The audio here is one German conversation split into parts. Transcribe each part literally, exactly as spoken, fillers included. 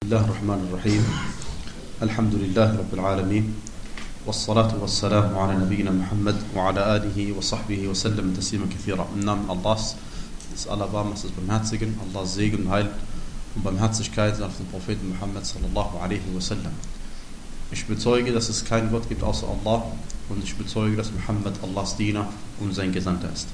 Bismillah ar-Rahman ar-Rahim. Alhamdulillah Rabbil Alameen. Wassalatu wassalamu ala Nabiyyina Muhammad wa ala alihi wa sahbihi wa sallam tasliman kathira. Im Namen Allahs, des Allerbarmers, des Barmherzigen, Allahs Segen, Heil und Barmherzigkeit auf den Propheten Muhammad sallallahu alaihi wa sallam. Ich bezeuge, dass es keinen Gott gibt außer Allah und ich bezeuge, dass Muhammad Allahs Diener und sein Gesandter ist.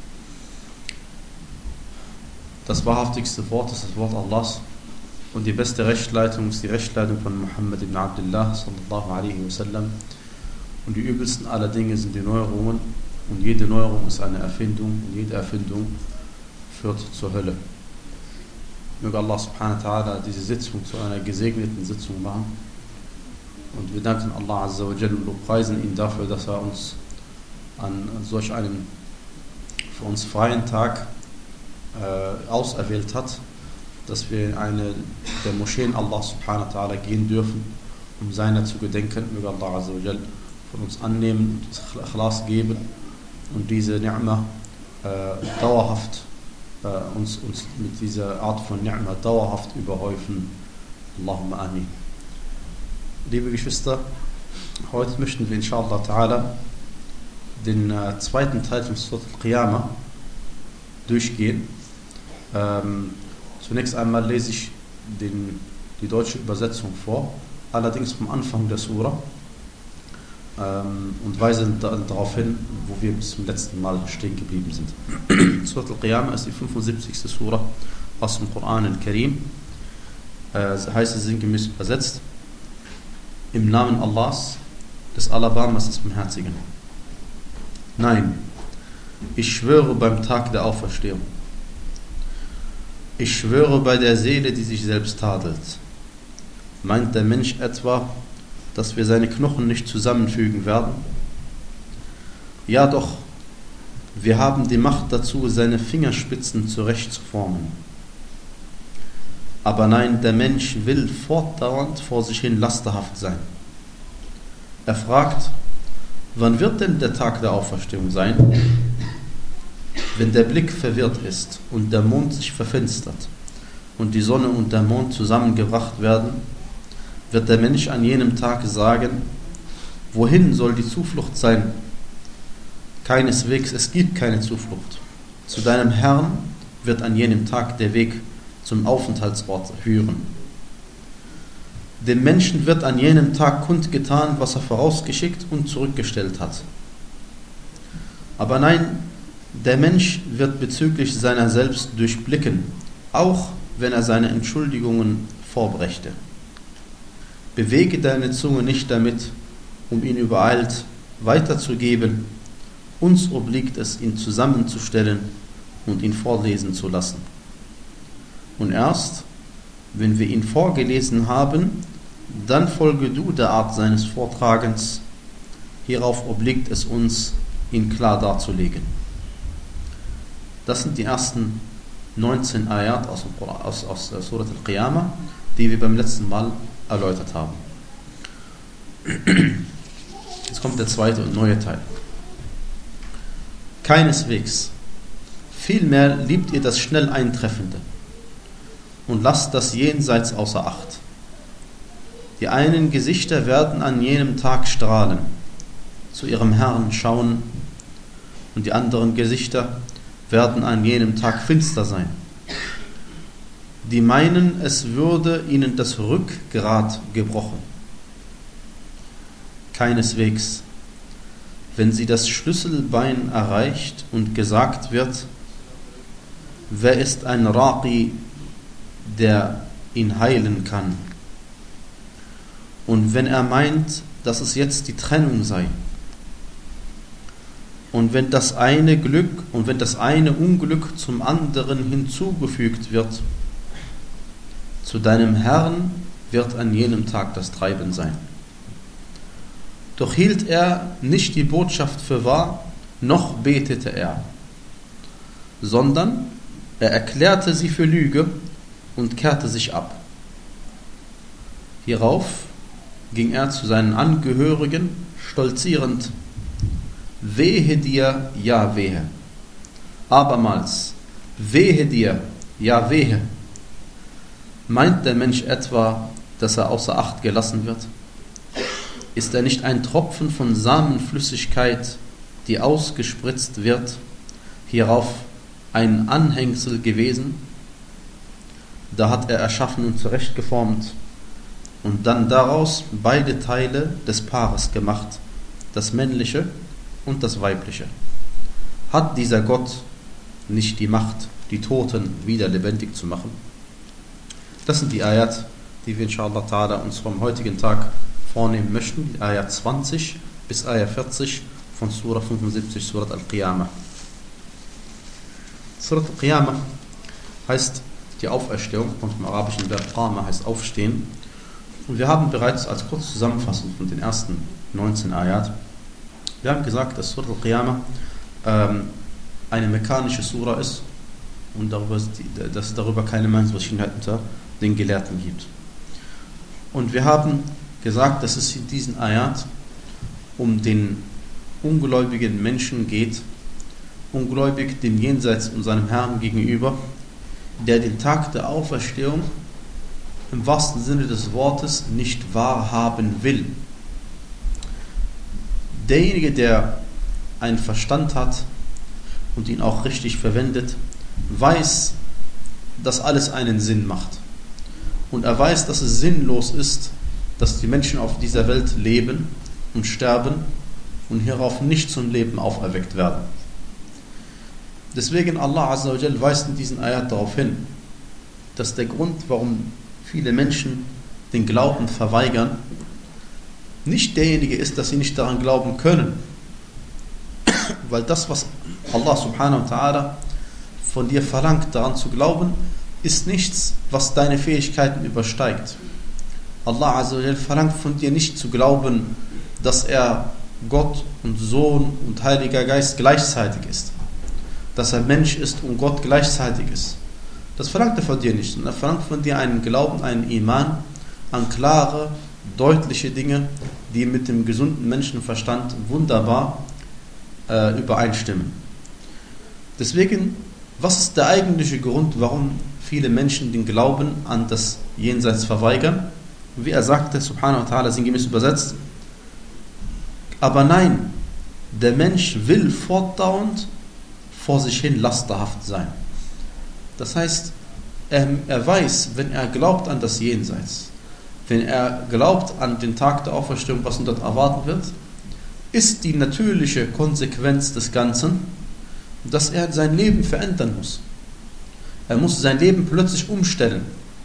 Das wahrhaftigste Wort ist das Wort Allahs und die beste Rechtleitung ist die Rechtleitung von Muhammad ibn Abdullah sallallahu alaihi wa sallam. Und die übelsten aller Dinge sind die Neuerungen und jede Neuerung ist eine Erfindung und jede Erfindung führt zur Hölle. Möge Allah subhanahu wa ta'ala diese Sitzung zu einer gesegneten Sitzung machen. Und wir danken Allah azza wa jalla und preisen ihn dafür, dass er uns an solch einem für uns freien Tag äh, auserwählt hat, dass wir in eine der Moscheen Allah subhanahu wa ta'ala gehen dürfen, um seiner zu gedenken. Möge Allah azza wa jalla von uns annehmen und Ikhlas geben und diese Ni'ma äh, dauerhaft äh, uns, uns mit dieser Art von Ni'ma dauerhaft überhäufen. Allahumma amin. Liebe Geschwister, heute möchten wir inshallah ta'ala den äh, zweiten Teil von Surat al-Qiyamah durchgehen. Ähm, zunächst einmal lese ich den, die deutsche Übersetzung vor, allerdings vom Anfang der Surah ähm, und weise da, darauf hin, wo wir bis zum letzten Mal stehen geblieben sind. Surat al-Qiyamah ist die fünfundsiebzigste Surah aus dem Koran al-Karim. Äh, heißt es sinngemäß übersetzt: Im Namen Allahs, des Allerbarmers, des Barmherzigen. Nein, ich schwöre beim Tag der Auferstehung. Ich schwöre bei der Seele, die sich selbst tadelt. Meint der Mensch etwa, dass wir seine Knochen nicht zusammenfügen werden? Ja doch, wir haben die Macht dazu, seine Fingerspitzen zurecht zu formen. Aber nein, der Mensch will fortdauernd vor sich hin lasterhaft sein. Er fragt, wann wird denn der Tag der Auferstehung sein? Wenn der Blick verwirrt ist und der Mond sich verfinstert und die Sonne und der Mond zusammengebracht werden, wird der Mensch an jenem Tag sagen, wohin soll die Zuflucht sein? Keineswegs, es gibt keine Zuflucht. Zu deinem Herrn wird an jenem Tag der Weg zum Aufenthaltsort führen. Dem Menschen wird an jenem Tag kundgetan, was er vorausgeschickt und zurückgestellt hat. Aber nein, der Mensch wird bezüglich seiner selbst durchblicken, auch wenn er seine Entschuldigungen vorbrächte. Bewege deine Zunge nicht damit, um ihn übereilt weiterzugeben. Uns obliegt es, ihn zusammenzustellen und ihn vorlesen zu lassen. Und erst, wenn wir ihn vorgelesen haben, dann folge du der Art seines Vortragens. Hierauf obliegt es uns, ihn klar darzulegen. Das sind die ersten neunzehn Ayat aus, aus, aus Surat al-Qiyamah, die wir beim letzten Mal erläutert haben. Jetzt kommt der zweite und neue Teil. Keineswegs, vielmehr liebt ihr das schnell Eintreffende und lasst das Jenseits außer Acht. Die einen Gesichter werden an jenem Tag strahlen, zu ihrem Herrn schauen, und die anderen Gesichter werden an jenem Tag finster sein. Die meinen, es würde ihnen das Rückgrat gebrochen. Keineswegs, wenn sie das Schlüsselbein erreicht und gesagt wird, wer ist ein Raqi, der ihn heilen kann? Und wenn er meint, dass es jetzt die Trennung sei, und wenn das eine Glück und wenn das eine Unglück zum anderen hinzugefügt wird, zu deinem Herrn wird an jenem Tag das Treiben sein. Doch hielt er nicht die Botschaft für wahr, noch betete er, sondern er erklärte sie für Lüge und kehrte sich ab. Hierauf ging er zu seinen Angehörigen, stolzierend: Wehe dir, ja wehe. Abermals: Wehe dir, ja wehe. Meint der Mensch etwa, dass er außer Acht gelassen wird? Ist er nicht ein Tropfen von Samenflüssigkeit, die ausgespritzt wird, hierauf ein Anhängsel gewesen? Da hat er erschaffen und zurechtgeformt und dann daraus beide Teile des Paares gemacht, das männliche und das weibliche. Hat dieser Gott nicht die Macht, die Toten wieder lebendig zu machen? Das sind die Ayat, die wir inshallah ta'ala uns vom heutigen Tag vornehmen möchten, die Ayat zwanzig bis Ayat vierzig von Surah fünfundsiebzig, Surah Al-Qiyamah. Surah Al-Qiyamah heißt die Auferstehung, kommt vom arabischen Verb Qama, heißt aufstehen. Und wir haben bereits als kurze Zusammenfassung von den ersten neunzehn Ayat, wir haben gesagt, dass Surah Al-Qiyamah ähm, eine mekkanische Surah ist und darüber, dass es darüber keine Meinungsverschiedenheit unter den Gelehrten gibt. Und wir haben gesagt, dass es in diesen Ayat um den ungläubigen Menschen geht, ungläubig dem Jenseits und seinem Herrn gegenüber, der den Tag der Auferstehung im wahrsten Sinne des Wortes nicht wahrhaben will. Derjenige, der einen Verstand hat und ihn auch richtig verwendet, weiß, dass alles einen Sinn macht. Und er weiß, dass es sinnlos ist, dass die Menschen auf dieser Welt leben und sterben und hierauf nicht zum Leben auferweckt werden. Deswegen Allah Azza wa Jal weist in diesen Ayat darauf hin, dass der Grund, warum viele Menschen den Glauben verweigern, nicht derjenige ist, dass sie nicht daran glauben können. Weil das, was Allah subhanahu wa ta'ala von dir verlangt, daran zu glauben, ist nichts, was deine Fähigkeiten übersteigt. Allah Azza wa Jal verlangt von dir nicht zu glauben, dass er Gott und Sohn und Heiliger Geist gleichzeitig ist. Dass er Mensch ist und Gott gleichzeitig ist. Das verlangt er von dir nicht. Er verlangt von dir einen Glauben, einen Iman an klare, deutliche Dinge, die mit dem gesunden Menschenverstand wunderbar äh, übereinstimmen. Deswegen, was ist der eigentliche Grund, warum viele Menschen den Glauben an das Jenseits verweigern? Wie er sagte, subhanahu wa ta'ala, sinngemäß übersetzt, aber nein, der Mensch will fortdauernd vor sich hin lasterhaft sein. Das heißt, er, er weiß, wenn er glaubt an das Jenseits, wenn er glaubt an den Tag der Auferstehung, was ihn dort erwarten wird, ist die natürliche Konsequenz des Ganzen, dass er sein Leben verändern muss. Er muss sein Leben plötzlich umstellen.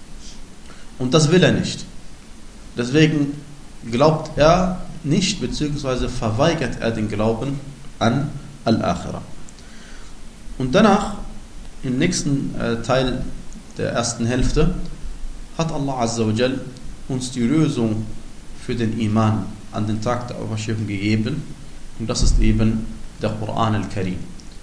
Und das will er nicht. Deswegen glaubt er nicht, beziehungsweise verweigert er den Glauben an Al-Akhirah. Und danach, im nächsten äh, Teil der ersten Hälfte, hat Allah Azza wa Jal uns die Lösung für den Iman an den Tag der Auferstehung gegeben. Und das ist eben der Koran al-Karim.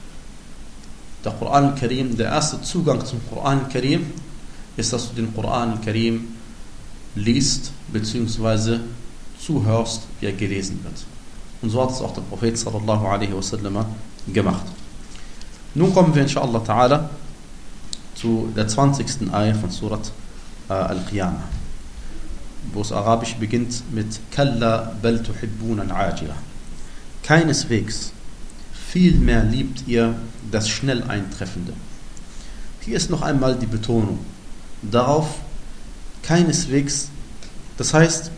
Der Koran al-Karim, der erste Zugang zum Koran al-Karim, ist, dass du den Koran al-Karim liest, beziehungsweise zuhörst, wie er gelesen wird. Und so hat es auch der Prophet sallallahu alaihi wasallam gemacht. Nun kommen wir inshallah ta'ala zu der zwanzigsten Ayah von Surat äh, Al-Qiyamah, wo es arabisch beginnt mit Kalla bal tuhibbuna al-ajila. Keineswegs, vielmehr liebt ihr das schnell Eintreffende. Hier ist noch einmal die Betonung darauf, keineswegs, das heißt,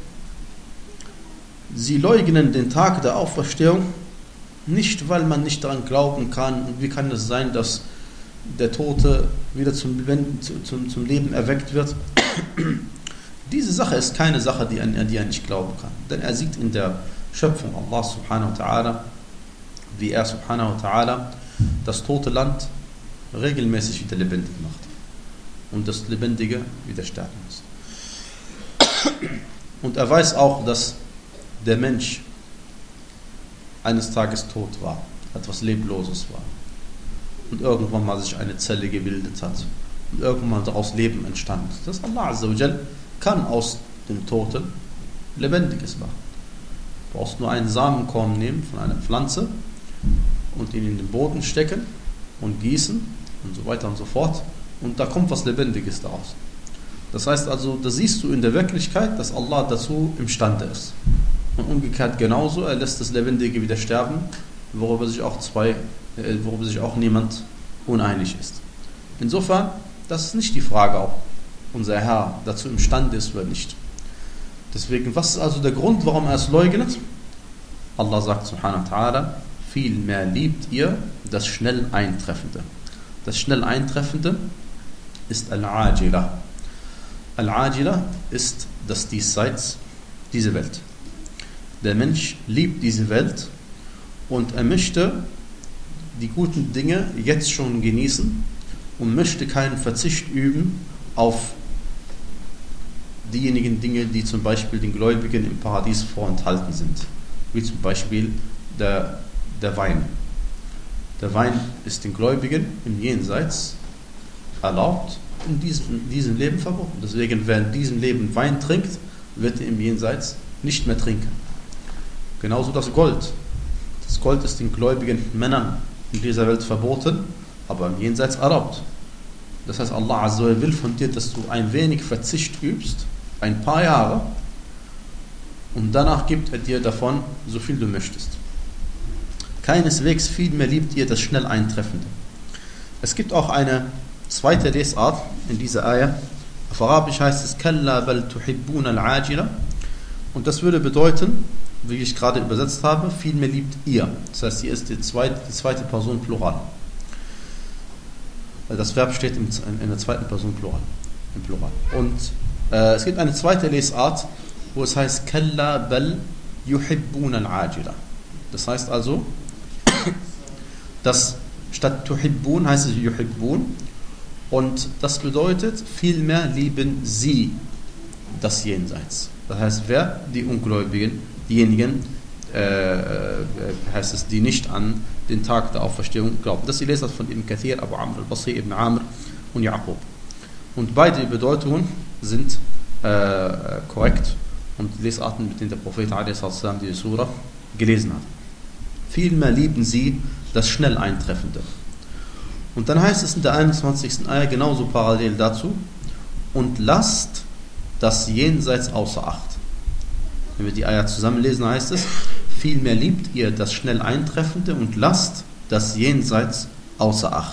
sie leugnen den Tag der Auferstehung nicht, weil man nicht daran glauben kann. Und wie kann es sein, dass der Tote wieder zum, zum, zum Leben erweckt wird? Diese Sache ist keine Sache, die an die er nicht glauben kann. Denn er sieht in der Schöpfung Allah subhanahu wa ta'ala, wie er subhanahu wa ta'ala das tote Land regelmäßig wieder lebendig macht. Und das Lebendige wieder sterben muss. Und er weiß auch, dass der Mensch eines Tages tot war, etwas Lebloses war und irgendwann mal sich eine Zelle gebildet hat und irgendwann daraus Leben entstand. Das Allah Azza wa Jal kann aus dem Toten Lebendiges machen. Du brauchst nur einen Samenkorn nehmen von einer Pflanze und ihn in den Boden stecken und gießen und so weiter und so fort und da kommt was Lebendiges daraus. Das heißt also, da siehst du in der Wirklichkeit, dass Allah dazu imstande ist. Und umgekehrt genauso, er lässt das Lebendige wieder sterben, worüber sich auch zwei, äh, worüber sich auch niemand uneinig ist. Insofern, das ist nicht die Frage, ob unser Herr dazu imstande ist oder nicht. Deswegen, was ist also der Grund, warum er es leugnet? Allah sagt subhanahu wa ta'ala, vielmehr liebt ihr das schnell Eintreffende. Das schnell Eintreffende ist Al-Ajila. Al-Ajila ist das Diesseits, diese Welt. Der Mensch liebt diese Welt und er möchte die guten Dinge jetzt schon genießen und möchte keinen Verzicht üben auf diejenigen Dinge, die zum Beispiel den Gläubigen im Paradies vorenthalten sind. Wie zum Beispiel der, der Wein. Der Wein ist den Gläubigen im Jenseits erlaubt, in diesem, in diesem Leben verboten. Deswegen, wer in diesem Leben Wein trinkt, wird er im Jenseits nicht mehr trinken. Genauso das Gold. Das Gold ist den gläubigen Männern in dieser Welt verboten, aber im Jenseits erlaubt. Das heißt, Allah Azza wa will von dir, dass du ein wenig Verzicht übst, ein paar Jahre, und danach gibt er dir davon, so viel du möchtest. Keineswegs vielmehr liebt ihr das schnell Eintreffende. Es gibt auch eine zweite Lesart in dieser Ayah. Auf Arabisch heißt es Kalla bal tuhibbun al-ajila, und das würde bedeuten, wie ich gerade übersetzt habe, vielmehr liebt ihr. Das heißt, hier ist die zweite, die zweite Person Plural. Das Verb steht in, in der zweiten Person Plural. Im Plural. Und äh, es gibt eine zweite Lesart, wo es heißt Kalla bal yuhibbun al-ajila. Das heißt also, dass statt tuhibbun heißt es yuhibbun, und das bedeutet, vielmehr lieben sie das Jenseits. Das heißt, wer? Die Ungläubigen, diejenigen, äh, heißt es, die nicht an den Tag der Auferstehung glauben. Das ist die Lesart von Ibn Kathir, Abu Amr al-Basri, Ibn Amr und Yaqub. Und beide Bedeutungen sind äh, korrekt und Lesarten, mit denen der Prophet a s. die Surah gelesen hat. Vielmehr lieben sie das schnell Eintreffende. Und dann heißt es in der einundzwanzigsten Ayah genauso parallel dazu, und lasst das Jenseits außer Acht. Wenn wir die Ayah zusammenlesen, heißt es, vielmehr liebt ihr das schnell Eintreffende und lasst das Jenseits außer Acht.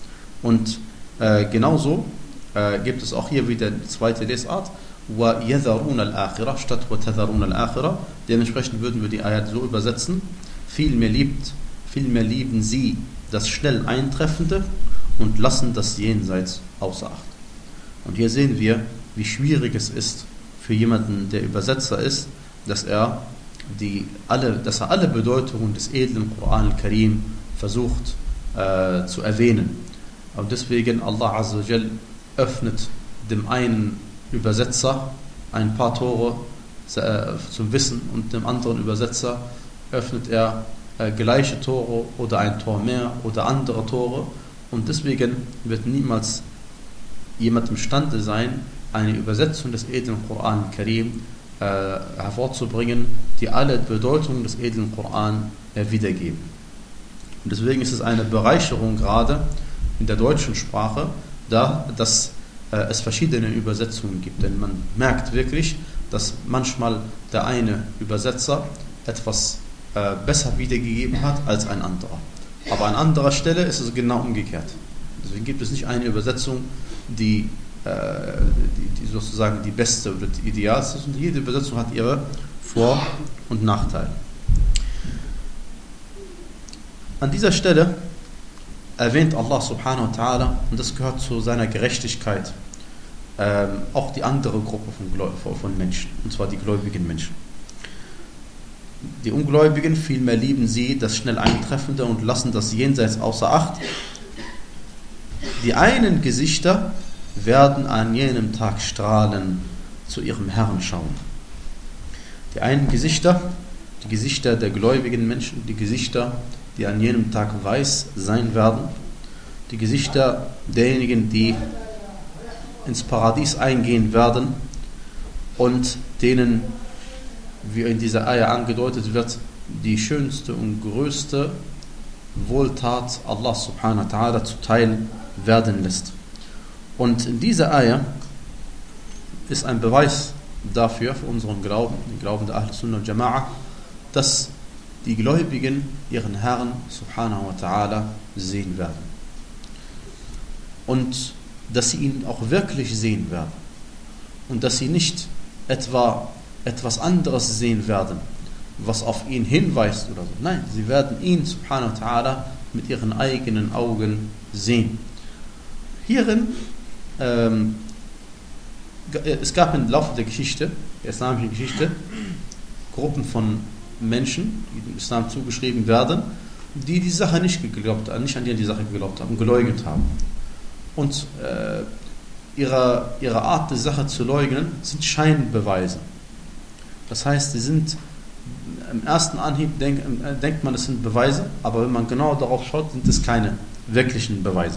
Und äh, genauso äh, gibt es auch hier wieder die zweite Lesart, wa yadharun al-akhirah statt wa tadharun al-akhirah. Dementsprechend würden wir die Ayah so übersetzen, vielmehr liebt, vielmehr lieben sie das schnell Eintreffende und lassen das Jenseits außer Acht. Und hier sehen wir, wie schwierig es ist für jemanden, der Übersetzer ist, dass er, die, alle, dass er alle Bedeutungen des edlen Koran al-Karim versucht äh, zu erwähnen. Und deswegen Allah Azza wa Jal öffnet dem einen Übersetzer ein paar Tore äh, zum Wissen und dem anderen Übersetzer öffnet er äh, gleiche Tore oder ein Tor mehr oder andere Tore, und deswegen wird niemals jemand imstande sein, eine Übersetzung des edlen Koran al-Karim äh, hervorzubringen, die alle Bedeutungen des edlen Koran äh, wiedergeben. Und deswegen ist es eine Bereicherung gerade in der deutschen Sprache, da dass äh, es verschiedene Übersetzungen gibt. Denn man merkt wirklich, dass manchmal der eine Übersetzer etwas äh, besser wiedergegeben hat als ein anderer. Aber an anderer Stelle ist es genau umgekehrt. Deswegen gibt es nicht eine Übersetzung, die Die, die sozusagen die beste oder die idealste ist, und jede Übersetzung hat ihre Vor- und Nachteile. An dieser Stelle erwähnt Allah subhanahu wa ta'ala, und das gehört zu seiner Gerechtigkeit, ähm, auch die andere Gruppe von, von Menschen, und zwar die gläubigen Menschen. Die Ungläubigen, vielmehr lieben sie das schnell Eintreffende und lassen das Jenseits außer Acht. Die einen Gesichter werden an jenem Tag strahlen, zu ihrem Herrn schauen. Die einen Gesichter, die Gesichter der gläubigen Menschen, die Gesichter, die an jenem Tag weiß sein werden, die Gesichter derjenigen, die ins Paradies eingehen werden und denen, wie in dieser Ayah angedeutet wird, die schönste und größte Wohltat Allah subhanahu wa ta'ala zuteil werden lässt. Und in dieser Ayah ist ein Beweis dafür, für unseren Glauben, den Glauben der Ahl Sunnah und Jama'a, dass die Gläubigen ihren Herrn subhanahu wa ta'ala sehen werden. Und dass sie ihn auch wirklich sehen werden. Und dass sie nicht etwa etwas anderes sehen werden, was auf ihn hinweist oder so. Nein, sie werden ihn subhanahu wa ta'ala mit ihren eigenen Augen sehen. Hierin, ähm, es gab im Laufe der Geschichte, der islamischen Geschichte, Gruppen von Menschen, die dem Islam zugeschrieben werden, die die Sache nicht geglaubt haben, nicht an die, die Sache geglaubt haben, geleugnet haben. Und äh, ihre, ihre Art, die Sache zu leugnen, sind Scheinbeweise. Das heißt, sie sind im ersten Anhieb, denk, denkt man, es sind Beweise, aber wenn man genau darauf schaut, sind es keine wirklichen Beweise.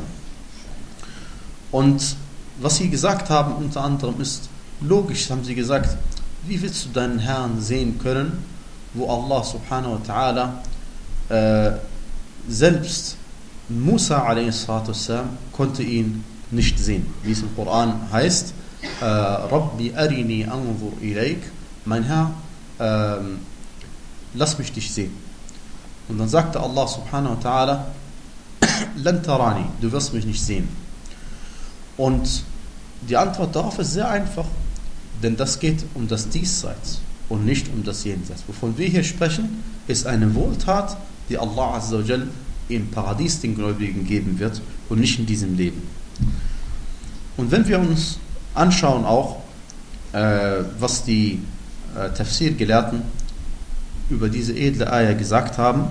Und was sie gesagt haben, unter anderem, ist logisch, haben sie gesagt, wie willst du deinen Herrn sehen können, wo Allah subhanahu wa ta'ala äh, selbst Musa a s. konnte ihn nicht sehen. Wie es im Koran heißt, äh, Rabbi arini anzur ilayk, mein Herr, äh, lass mich dich sehen. Und dann sagte Allah subhanahu wa ta'ala, lan tarani, du wirst mich nicht sehen. Und die Antwort darauf ist sehr einfach, denn das geht um das Diesseits und nicht um das Jenseits. Wovon wir hier sprechen, ist eine Wohltat, die Allah azza wa jal im Paradies den Gläubigen geben wird und nicht in diesem Leben. Und wenn wir uns anschauen auch, äh, was die äh, Tafsir-Gelehrten über diese edle Ayah gesagt haben,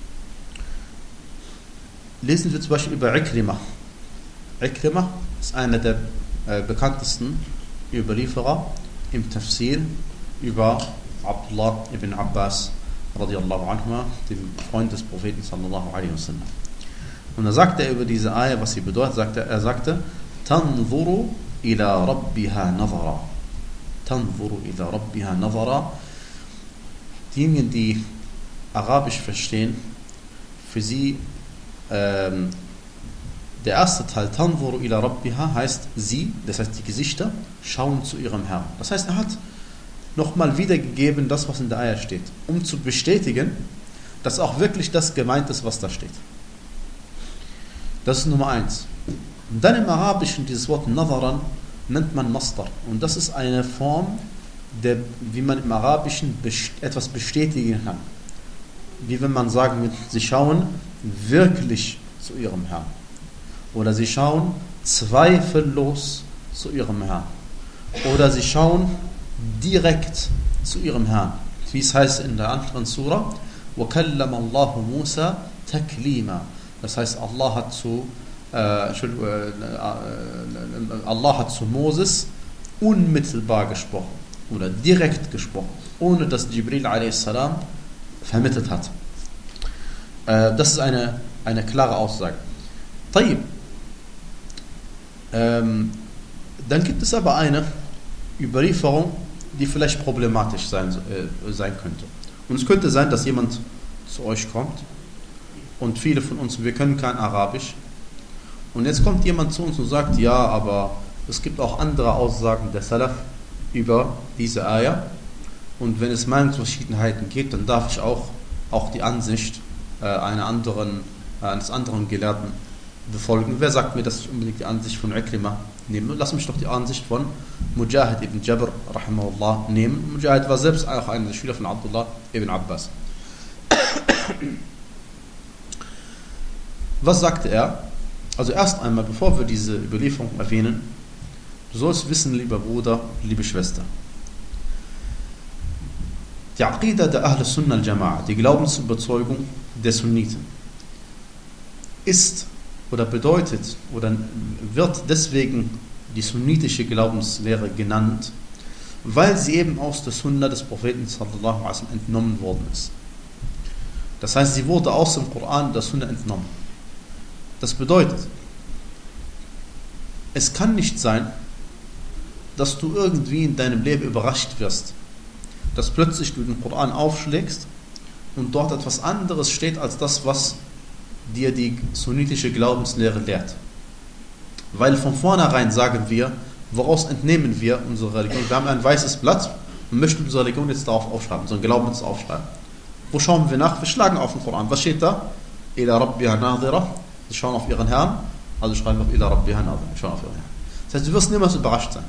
lesen wir zum Beispiel über Ikrimah. Ikrimah ist einer der äh, bekanntesten Überlieferer im Tafsir über Abdullah ibn Abbas radiallahu anhu, dem Freund des Propheten sallallahu alaihi wasallam. Und da sagte er über diese Ayah, was sie bedeutet, sagte, er sagte, Tanzuru ila rabbiha nazara. Tanzuru ila rabbiha nazara. Diejenigen, die Arabisch verstehen, für sie ähm, der erste Teil, Tanzuru ila rabbiha, heißt sie, das heißt die Gesichter, schauen zu ihrem Herrn. Das heißt, er hat nochmal wiedergegeben, das, was in der Ayah steht, um zu bestätigen, dass auch wirklich das gemeint ist, was da steht. Das ist Nummer eins. Und dann im Arabischen, dieses Wort Nazaran, nennt man Masdar. Und das ist eine Form, der, wie man im Arabischen etwas bestätigen kann. Wie wenn man sagen würde, sie schauen wirklich zu ihrem Herrn. Oder sie schauen zweifellos zu ihrem Herrn. Oder sie schauen direkt zu ihrem Herrn. Wie es heißt in der anderen Surah, وَكَلَّمَ اللَّهُ مُوسَى تَكْلِيمًا. Das heißt, Allah hat zu äh, äh, Allah hat zu Moses unmittelbar gesprochen oder direkt gesprochen, ohne dass Jibril a s. vermittelt hat. Äh, das ist eine, eine klare Aussage. Tayyib. Ähm, dann gibt es aber eine Überlieferung, die vielleicht problematisch sein, äh, sein könnte. Und es könnte sein, dass jemand zu euch kommt und viele von uns, wir können kein Arabisch, und jetzt kommt jemand zu uns und sagt, ja, aber es gibt auch andere Aussagen der Salaf über diese Ayah, und wenn es Meinungsverschiedenheiten gibt, dann darf ich auch, auch die Ansicht äh, einer anderen, äh, eines anderen Gelehrten befolgen. Wer sagt mir, dass ich unbedingt die Ansicht von Ikrimah nehme? Lass mich doch die Ansicht von Mujahid ibn Jabr rahimahullah nehmen. Mujahid war selbst auch einer der Schüler von Abdullah ibn Abbas. Was sagte er? Also erst einmal, bevor wir diese Überlieferung erwähnen, du sollst wissen, lieber Bruder, liebe Schwester, die Aqidah der Ahl Sunnah al-Jama'a, die Glaubensüberzeugung der Sunniten, ist oder bedeutet oder wird deswegen die sunnitische Glaubenslehre genannt, weil sie eben aus der Sunna des Propheten sallallahu alaihi wasallam entnommen worden ist. Das heißt, sie wurde aus dem Koran der Sunna entnommen. Das bedeutet, es kann nicht sein, dass du irgendwie in deinem Leben überrascht wirst, dass plötzlich du den Koran aufschlägst und dort etwas anderes steht als das, was dir die sunnitische Glaubenslehre lehrt. Weil von vornherein sagen wir, woraus entnehmen wir unsere Religion? Wir haben ein weißes Blatt und möchten unsere Religion jetzt darauf aufschreiben, unseren Glauben jetzt aufschreiben. Wo schauen wir nach? Wir schlagen auf den Koran. Was steht da? Ila Rabbiha Nadira. Sie schauen auf ihren Herrn, also schreiben wir auf Ila Rabbiha Nadira. Wir schauen auf ihren Herrn. Das heißt, du wirst niemals überrascht sein.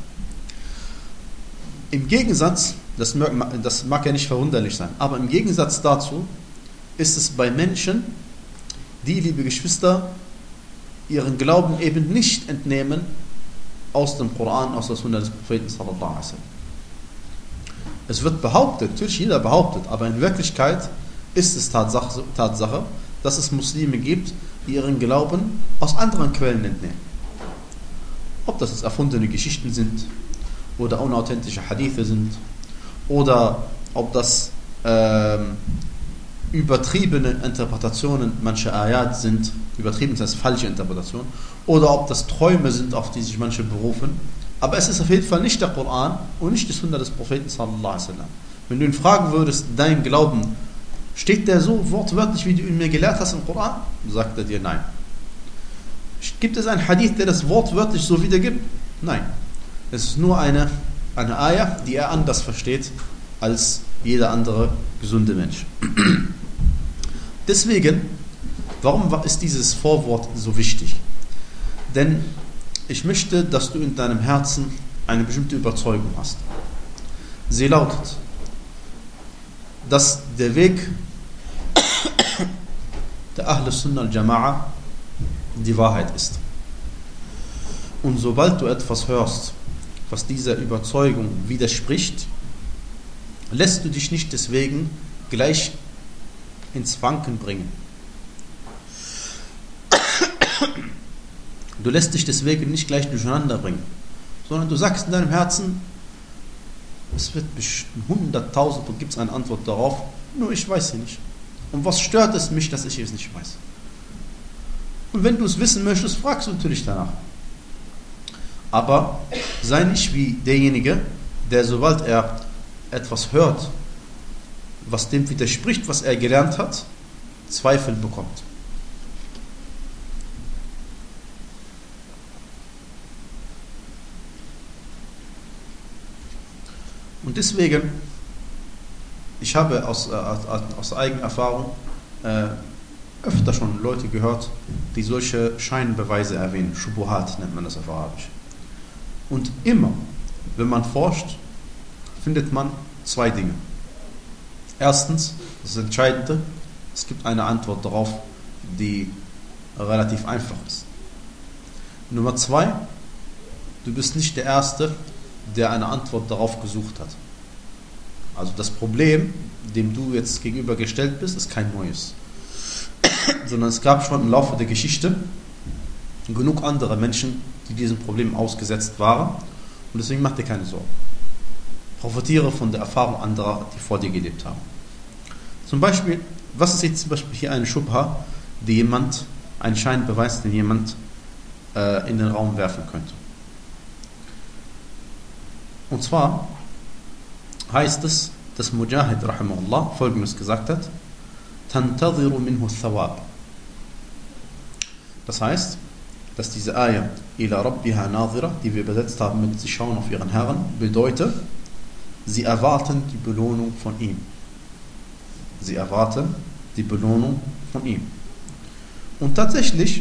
Im Gegensatz, das mag, das mag ja nicht verwunderlich sein, aber im Gegensatz dazu ist es bei Menschen, die, liebe Geschwister, ihren Glauben eben nicht entnehmen aus dem Koran, aus der Sunna des Propheten sallallahu alaihi wasallam. Es wird behauptet, natürlich jeder behauptet, aber in Wirklichkeit ist es Tatsache, Tatsache, dass es Muslime gibt, die ihren Glauben aus anderen Quellen entnehmen. Ob das jetzt erfundene Geschichten sind oder unauthentische Hadithe sind oder ob das ähm, übertriebene Interpretationen mancher Ayat sind, übertrieben das heißt falsche Interpretationen, oder ob das Träume sind, auf die sich manche berufen. Aber es ist auf jeden Fall nicht der Koran und nicht die Sunna des Propheten sallallahu alaihi wasallam. Wenn du ihn fragen würdest, dein Glauben, steht der so wortwörtlich, wie du ihn mir gelehrt hast im Koran? Sagt er dir nein. Gibt es einen Hadith, der das wortwörtlich so wiedergibt? Nein. Es ist nur eine, eine Ayah, die er anders versteht als jeder andere gesunde Mensch. Deswegen, warum ist dieses Vorwort so wichtig? Denn ich möchte, dass du in deinem Herzen eine bestimmte Überzeugung hast. Sie lautet, dass der Weg der Ahl Sunnah al-Jama'a die Wahrheit ist. Und sobald du etwas hörst, was dieser Überzeugung widerspricht, lässt du dich nicht deswegen gleich ins Wanken bringen. Du lässt dich deswegen nicht gleich durcheinander bringen, sondern du sagst in deinem Herzen, es wird bestimmt hunderttausend und gibt es eine Antwort darauf, nur ich weiß sie nicht. Und was stört es mich, dass ich es nicht weiß? Und wenn du es wissen möchtest, fragst du natürlich danach. Aber sei nicht wie derjenige, der sobald er etwas hört, was dem widerspricht, was er gelernt hat, Zweifel bekommt. Und deswegen, ich habe aus, äh, aus eigener Erfahrung äh, öfter schon Leute gehört, die solche Scheinbeweise erwähnen. Shubuhat nennt man das auf Arabisch. Und immer, wenn man forscht, findet man zwei Dinge. Erstens, das Entscheidende, es gibt eine Antwort darauf, die relativ einfach ist. Nummer zwei, du bist nicht der Erste, der eine Antwort darauf gesucht hat. Also das Problem, dem du jetzt gegenübergestellt bist, ist kein neues. Sondern es gab schon im Laufe der Geschichte genug andere Menschen, die diesem Problem ausgesetzt waren. Und deswegen mach dir keine Sorgen. Profitiere von der Erfahrung anderer, die vor dir gelebt haben. Zum Beispiel, was ist jetzt zum Beispiel hier eine Schubha, die jemand, einen Scheinbeweis, den jemand äh, in den Raum werfen könnte? Und zwar heißt es, dass Mujahid rahimahullah Folgendes gesagt hat: Tantadhiru minhu thawab. Das heißt, dass diese Ayah ila rabbiha nadhira, die wir übersetzt haben mit sie schauen auf ihren Herrn, bedeutet, sie erwarten die Belohnung von ihm. Sie erwarten die Belohnung von ihm. Und tatsächlich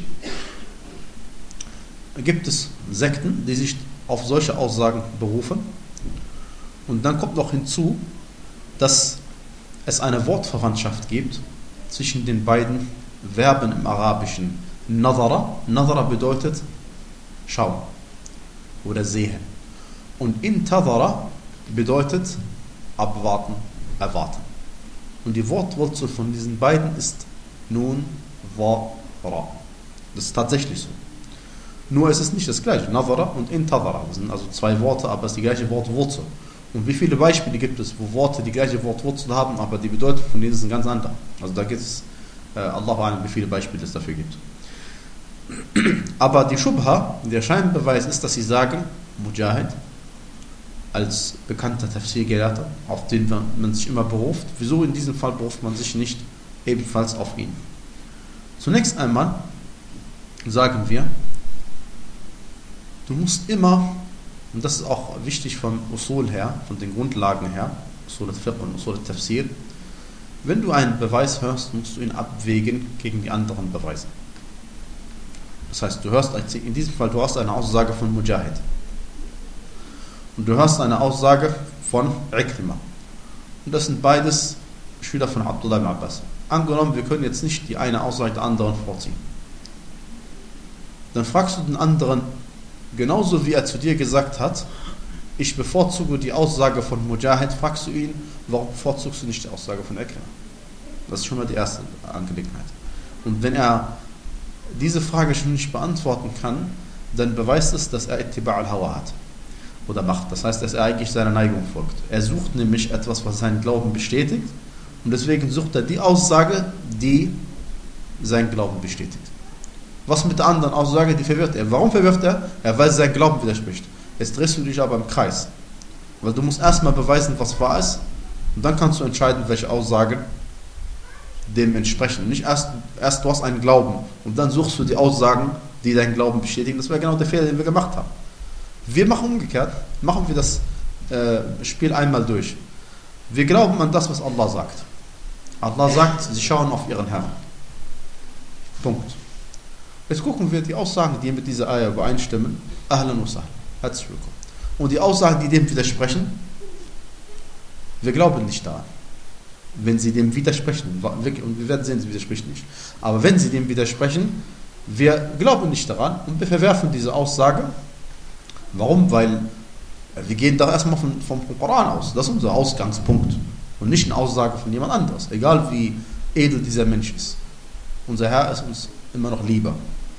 gibt es Sekten, die sich auf solche Aussagen berufen. Und dann kommt noch hinzu, dass es eine Wortverwandtschaft gibt zwischen den beiden Verben im Arabischen. Nadhara, Nadhara bedeutet schauen oder sehen. Und intadhara bedeutet abwarten, erwarten. Und die Wortwurzel von diesen beiden ist nun Wara. Das ist tatsächlich so. Nur ist es nicht das gleiche. Nadhara und intadhara. Das sind also zwei Worte, aber es ist die gleiche Wortwurzel. Und wie viele Beispiele gibt es, wo Worte die gleiche Wortwurzel haben, aber die Bedeutung von denen sind ganz andere. Also da gibt es, äh, Allahu a'lam, wie viele Beispiele es dafür gibt. Aber die Schubha, der Scheinbeweis ist, dass sie sagen, Mujahid, als bekannter Tafsir-Gelehrter, auf den man sich immer beruft, wieso in diesem Fall beruft man sich nicht ebenfalls auf ihn? Zunächst einmal sagen wir, du musst immer und das ist auch wichtig vom Usul her, von den Grundlagen her, Usul al-Fiqh und Usul al-Tafsir, wenn du einen Beweis hörst, musst du ihn abwägen gegen die anderen Beweise. Das heißt, du hörst, in diesem Fall, du hast eine Aussage von Mujahid und du hörst eine Aussage von Ikrimah. Und das sind beides Schüler von Abdullah ibn Abbas. Angenommen, wir können jetzt nicht die eine Aussage der anderen vorziehen. Dann fragst du den anderen, genauso wie er zu dir gesagt hat, ich bevorzuge die Aussage von Mujahid, fragst du ihn, warum bevorzugst du nicht die Aussage von Ikrimah? Das ist schon mal die erste Angelegenheit. Und wenn er diese Frage schon nicht beantworten kann, dann beweist es, dass er Ittiba' al-Hawa hat oder macht. Das heißt, dass er eigentlich seiner Neigung folgt. Er sucht nämlich etwas, was seinen Glauben bestätigt, und deswegen sucht er die Aussage, die seinen Glauben bestätigt. Was mit der anderen Aussage, die verwirrt er. Warum verwirrt er? Er weil sein Glauben widerspricht. Jetzt drehst du dich aber im Kreis. Weil du musst erstmal beweisen, was wahr ist, und dann kannst du entscheiden, welche Aussagen dem entsprechen. Nicht erst, erst du hast einen Glauben und dann suchst du die Aussagen, die deinen Glauben bestätigen. Das wäre genau der Fehler, den wir gemacht haben. Wir machen umgekehrt, machen wir das äh, Spiel einmal durch. Wir glauben an das, was Allah sagt. Allah sagt, sie schauen auf ihren Herrn. Punkt. Jetzt gucken wir die Aussagen, die mit dieser Ayah übereinstimmen. Ahlan wa sahlan. Herzlich willkommen. Und die Aussagen, die dem widersprechen, wir glauben nicht daran. Wenn sie dem widersprechen, und wir werden sehen, sie widersprechen nicht, aber wenn sie dem widersprechen, wir glauben nicht daran und wir verwerfen diese Aussage. Warum? Weil wir gehen doch erstmal vom, vom Koran aus. Das ist unser Ausgangspunkt und nicht eine Aussage von jemand anderes, egal wie edel dieser Mensch ist. Unser Herr ist uns immer noch lieber.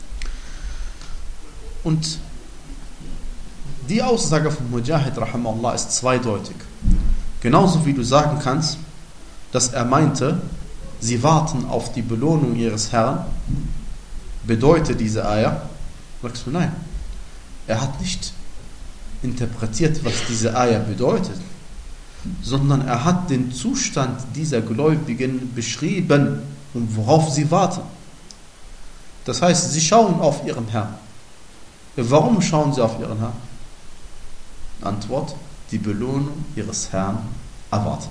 Und die Aussage von Mujahid rahimahullah ist zweideutig. Genauso wie du sagen kannst, dass er meinte, sie warten auf die Belohnung ihres Herrn, bedeutet diese Ayah, sagst du nein. Er hat nicht interpretiert, was diese Ayah bedeutet, sondern er hat den Zustand dieser Gläubigen beschrieben und worauf sie warten. Das heißt, sie schauen auf ihren Herrn. Warum schauen sie auf ihren Herrn? Antwort, die Belohnung ihres Herrn erwartet.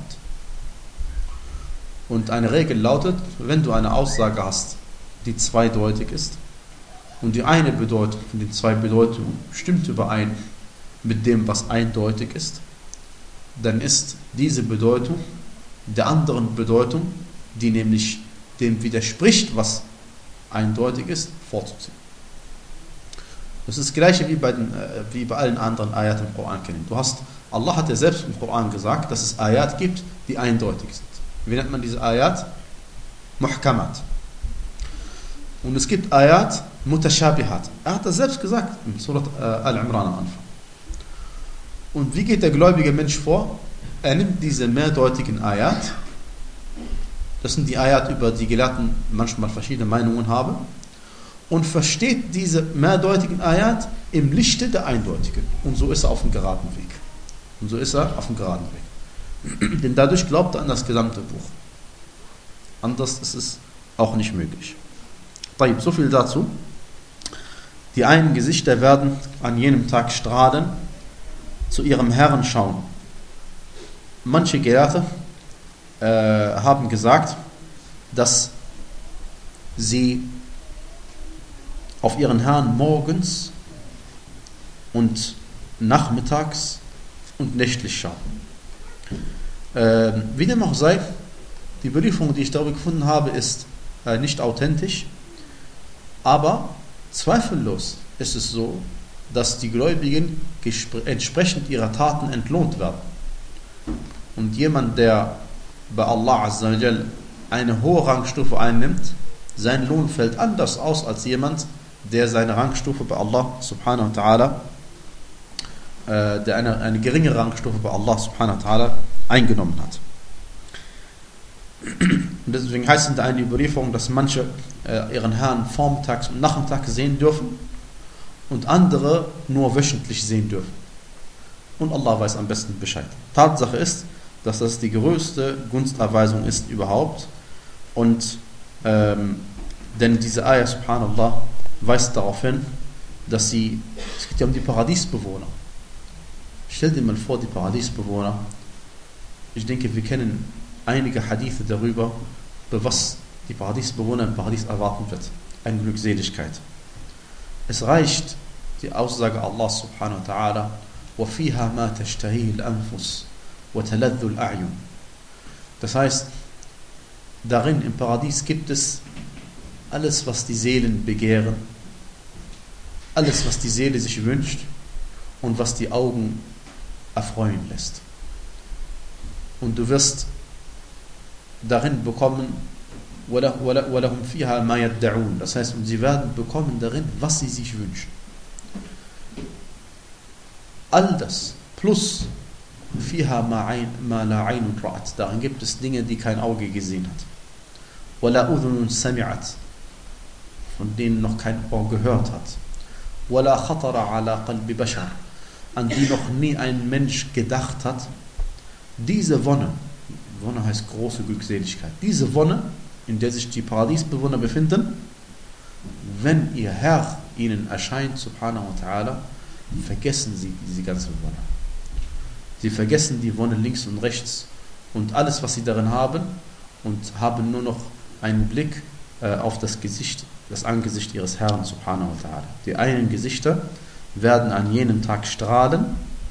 Und eine Regel lautet, wenn du eine Aussage hast, die zweideutig ist und die eine Bedeutung von den zwei Bedeutungen stimmt überein mit dem, was eindeutig ist, dann ist diese Bedeutung der anderen Bedeutung, die nämlich dem widerspricht, was eindeutig ist, vorzuziehen. Das ist das Gleiche wie bei, den, äh, wie bei allen anderen Ayat im Koran kennen. Du hast, Allah hat ja selbst im Koran gesagt, dass es Ayat gibt, die eindeutig sind. Wie nennt man diese Ayat? Muhkamat. Und es gibt Ayat Mutashabihat. Er hat das selbst gesagt in Surat äh, Al-Imran am Anfang. Und wie geht der gläubige Mensch vor? Er nimmt diese mehrdeutigen Ayat, das sind die Ayat, über die Gelehrten manchmal verschiedene Meinungen haben, und versteht diese mehrdeutigen Ayat im Lichte der eindeutigen. Und so ist er auf dem geraden Weg. Und so ist er auf dem geraden Weg. Denn dadurch glaubt er an das gesamte Buch. Anders ist es auch nicht möglich. So viel dazu. Die einen Gesichter werden an jenem Tag strahlen, zu ihrem Herrn schauen. Manche Gelehrte äh, haben gesagt, dass sie auf ihren Herrn morgens und nachmittags und nächtlich schauen. Äh, wie dem auch sei, die Überlieferung, die ich darüber gefunden habe, ist äh, nicht authentisch, aber zweifellos ist es so, dass die Gläubigen entsprechend ihrer Taten entlohnt werden. Und jemand, der bei Allah Azza wa Jal eine hohe Rangstufe einnimmt, sein Lohn fällt anders aus als jemand, der seine Rangstufe bei Allah subhanahu wa ta'ala, äh, der eine, eine geringere Rangstufe bei Allah subhanahu wa ta'ala eingenommen hat. Und deswegen heißt es in der einen Überlieferung, dass manche äh, ihren Herrn vormittags und nachmittags sehen dürfen und andere nur wöchentlich sehen dürfen. Und Allah weiß am besten Bescheid. Tatsache ist, dass das die größte Gunsterweisung ist überhaupt. Und ähm, denn diese Ayah, subhanallah, weist darauf hin, dass sie, es geht ja um die Paradiesbewohner. Stell dir mal vor, die Paradiesbewohner, ich denke, wir kennen einige Hadithe darüber, was die Paradiesbewohner im Paradies erwarten wird. Eine Glückseligkeit. Es reicht die Aussage Allah subhanahu wa ta'ala, وَفِيهَا مَا تَشْتَهِيهِ الْأَنفُسِ وَتَلَذُّ الْأَعْيُنِ. Das heißt, darin im Paradies gibt es alles, was die Seelen begehren, alles, was die Seele sich wünscht und was die Augen erfreuen lässt. Und du wirst darin bekommen, وَلَهُمْ فِيهَا مَا يَدَّعُونَ. Das heißt, und sie werden bekommen darin, was sie sich wünschen. All das plus فِيهَا مَا لَا عَيْنٌ رَأَتْ. Darin gibt es Dinge, die kein Auge gesehen hat. وَلَا أُذُنٌ سَمِعَتْ. Von denen noch kein Ohr gehört hat. وَلَا خَطَرَ عَلَى قَلْبِ بَشَرٍ. An die noch nie ein Mensch gedacht hat. Diese Wonne, Wonne heißt große Glückseligkeit, diese Wonne, in der sich die Paradiesbewohner befinden, wenn ihr Herr ihnen erscheint, subhanahu wa ta'ala, vergessen sie diese ganze Wonne. Sie vergessen die Wonne links und rechts und alles, was sie darin haben, und haben nur noch einen Blick äh, auf das Gesicht, das Angesicht ihres Herrn, subhanahu wa ta'ala. Die einen Gesichter werden an jenem Tag strahlen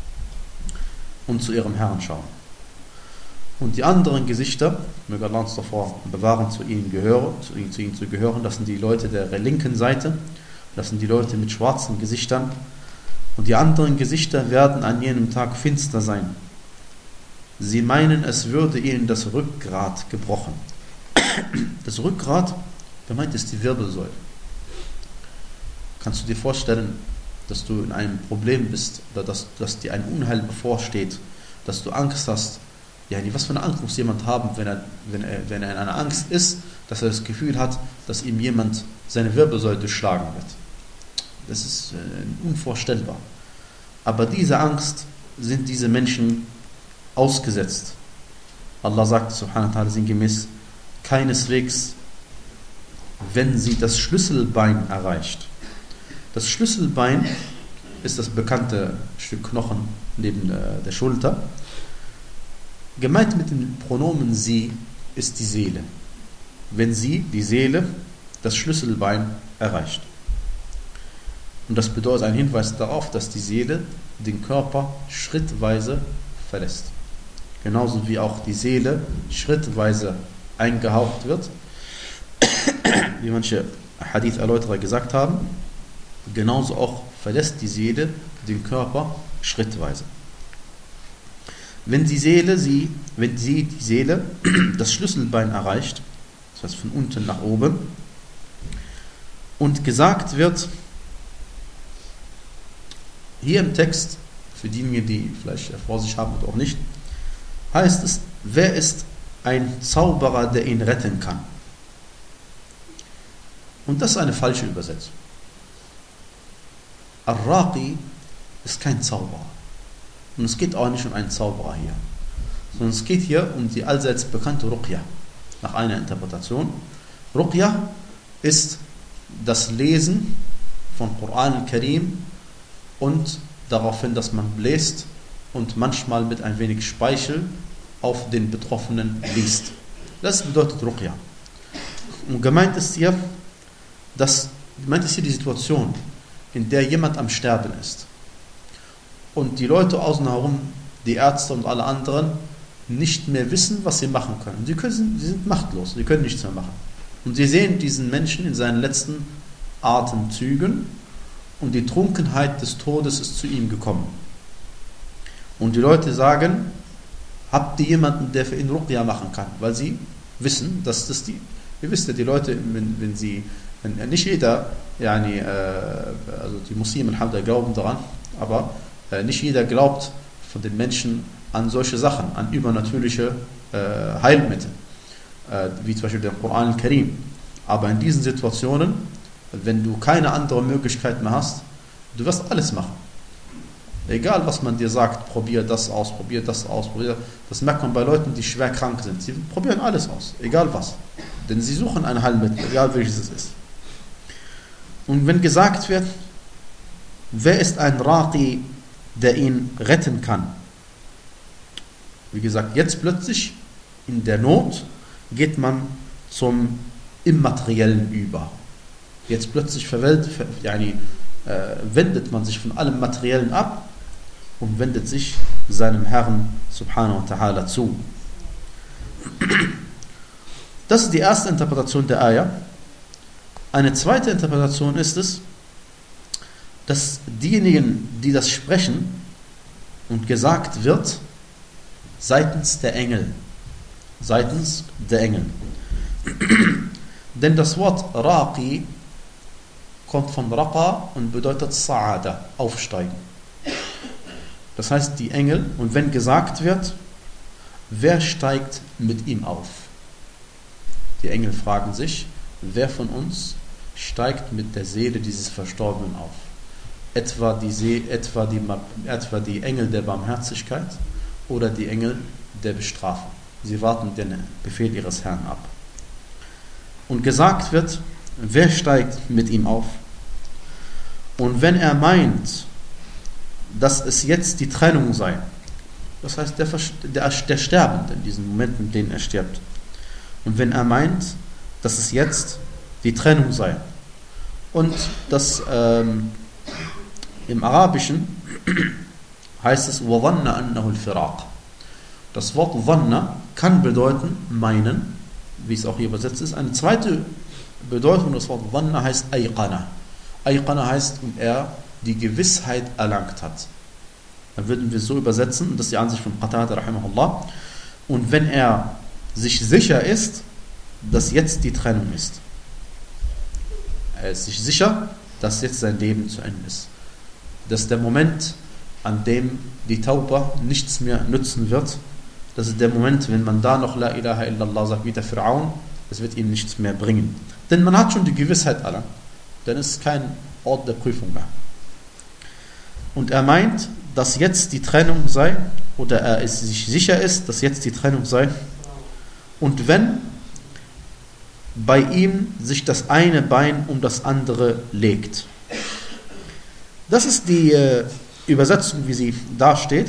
und zu ihrem Herrn schauen. Und die anderen Gesichter, möge Allah uns davor bewahren, zu ihnen, gehören, zu, ihnen, zu ihnen zu gehören, das sind die Leute der linken Seite, das sind die Leute mit schwarzen Gesichtern. Und die anderen Gesichter werden an jenem Tag finster sein. Sie meinen, es würde ihnen das Rückgrat gebrochen. Das Rückgrat, gemeint ist die Wirbelsäule. Kannst du dir vorstellen, dass du in einem Problem bist, oder dass, dass dir ein Unheil bevorsteht, dass du Angst hast? Ja, was für eine Angst muss jemand haben, wenn er, wenn, er, wenn er in einer Angst ist, dass er das Gefühl hat, dass ihm jemand seine Wirbelsäule durchschlagen wird. Das ist äh, unvorstellbar. Aber diese Angst sind diese Menschen ausgesetzt. Allah sagt, subhanahu wa ta'ala, sinngemäß, keineswegs, wenn sie das Schlüsselbein erreicht. Das Schlüsselbein ist das bekannte Stück Knochen neben äh, der Schulter. Gemeint mit dem Pronomen sie ist die Seele. Wenn sie, die Seele, das Schlüsselbein erreicht. Und das bedeutet ein Hinweis darauf, dass die Seele den Körper schrittweise verlässt. Genauso wie auch die Seele schrittweise eingehaucht wird. Wie manche Hadith-Erläuterer gesagt haben, genauso auch verlässt die Seele den Körper schrittweise. Wenn die Seele, sie, wenn sie, die Seele, das Schlüsselbein erreicht, das heißt von unten nach oben, und gesagt wird, hier im Text, für diejenigen, die vielleicht vor sich haben oder auch nicht, heißt es, wer ist ein Zauberer, der ihn retten kann? Und das ist eine falsche Übersetzung. Ar-Raqi ist kein Zauberer. Und es geht auch nicht um einen Zauberer hier, sondern es geht hier um die allseits bekannte Ruqya, nach einer Interpretation. Ruqya ist das Lesen von Koran al-Karim und daraufhin, dass man bläst und manchmal mit ein wenig Speichel auf den Betroffenen liest. Das bedeutet Ruqya. Und gemeint ist hier, dass, gemeint ist hier die Situation, in der jemand am Sterben ist. Und die Leute außen herum, die Ärzte und alle anderen, nicht mehr wissen, was sie machen können. Sie, können, sie sind machtlos, sie können nichts mehr machen. Und sie sehen diesen Menschen in seinen letzten Atemzügen und die Trunkenheit des Todes ist zu ihm gekommen. Und die Leute sagen, habt ihr jemanden, der für ihn Ruqya machen kann? Weil sie wissen, dass das die, ihr wisst ja, die Leute, wenn, wenn sie, wenn, nicht jeder, yani, äh, also die Muslimen, alhamdulillah, glauben daran, aber nicht jeder glaubt von den Menschen an solche Sachen, an übernatürliche äh, Heilmittel, äh, wie zum Beispiel der Koran al-Karim. Aber in diesen Situationen, wenn du keine andere Möglichkeit mehr hast, du wirst alles machen. Egal, was man dir sagt, probier das aus, probier das aus, probier. Das merkt man bei Leuten, die schwer krank sind. Sie probieren alles aus, egal was. Denn sie suchen ein Heilmittel, egal welches es ist. Und wenn gesagt wird, wer ist ein Raqi, der ihn retten kann. Wie gesagt, jetzt plötzlich in der Not geht man zum Immateriellen über. Jetzt plötzlich verwelt, ver, yani, äh, wendet man sich von allem Materiellen ab und wendet sich seinem Herrn subhanahu wa ta'ala zu. Das ist die erste Interpretation der Ayah. Eine zweite Interpretation ist es, dass diejenigen, die das sprechen und gesagt wird, seitens der Engel, seitens der Engel. Denn das Wort Raqi kommt von Raqa und bedeutet Sa'ada, aufsteigen. Das heißt, die Engel, und wenn gesagt wird, wer steigt mit ihm auf? Die Engel fragen sich, wer von uns steigt mit der Seele dieses Verstorbenen auf? Etwa die, See, etwa die, etwa die Engel der Barmherzigkeit oder die Engel der Bestrafung. Sie warten den Befehl ihres Herrn ab. Und gesagt wird, wer steigt mit ihm auf? Und wenn er meint, dass es jetzt die Trennung sei, das heißt der, der, der Sterbende in diesen Momenten, in denen er stirbt, und wenn er meint, dass es jetzt die Trennung sei, und dass ähm, im Arabischen heißt es وَظَنَّ أَنَّهُ الْفِرَاقِ. Das Wort Dhanna kann bedeuten meinen, wie es auch hier übersetzt ist. Eine zweite Bedeutung des Wortes Dhanna heißt Ayqana. Ayqana heißt, und er die Gewissheit erlangt hat. Dann würden wir es so übersetzen, und das ist die Ansicht von Qatada rahimahullah. Und wenn er sich sicher ist, dass jetzt die Trennung ist. Er ist sich sicher, dass jetzt sein Leben zu Ende ist. Dass der Moment, an dem die Tauba nichts mehr nützen wird, das ist der Moment, wenn man da noch La ilaha illallah sagt, wie der Fir'aun, es wird ihm nichts mehr bringen. Denn man hat schon die Gewissheit erlangt. Dann ist es kein Ort der Prüfung mehr. Und er meint, dass jetzt die Trennung sei, oder er ist, sich sicher ist, dass jetzt die Trennung sei. Und wenn bei ihm sich das eine Bein um das andere legt. Das ist die äh, Übersetzung, wie sie dasteht.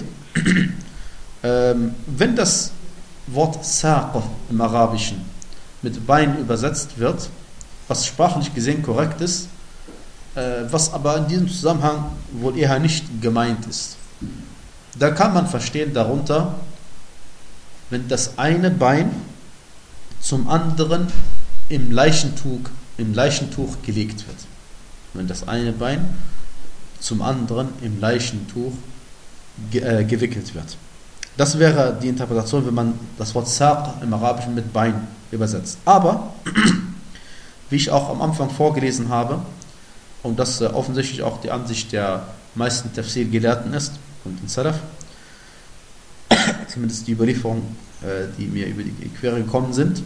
ähm, wenn das Wort Saq im Arabischen mit Bein übersetzt wird, was sprachlich gesehen korrekt ist, äh, was aber in diesem Zusammenhang wohl eher nicht gemeint ist. Da kann man verstehen darunter, wenn das eine Bein zum anderen im Leichentuch, im Leichentuch gelegt wird. Wenn das eine Bein zum anderen im Leichentuch ge, äh, gewickelt wird. Das wäre die Interpretation, wenn man das Wort Saq im Arabischen mit Bein übersetzt. Aber, wie ich auch am Anfang vorgelesen habe, und das äh, offensichtlich auch die Ansicht der meisten Tafsir-Gelehrten ist, und den Salaf, zumindest die Überlieferungen, äh, die mir über die Quere gekommen sind,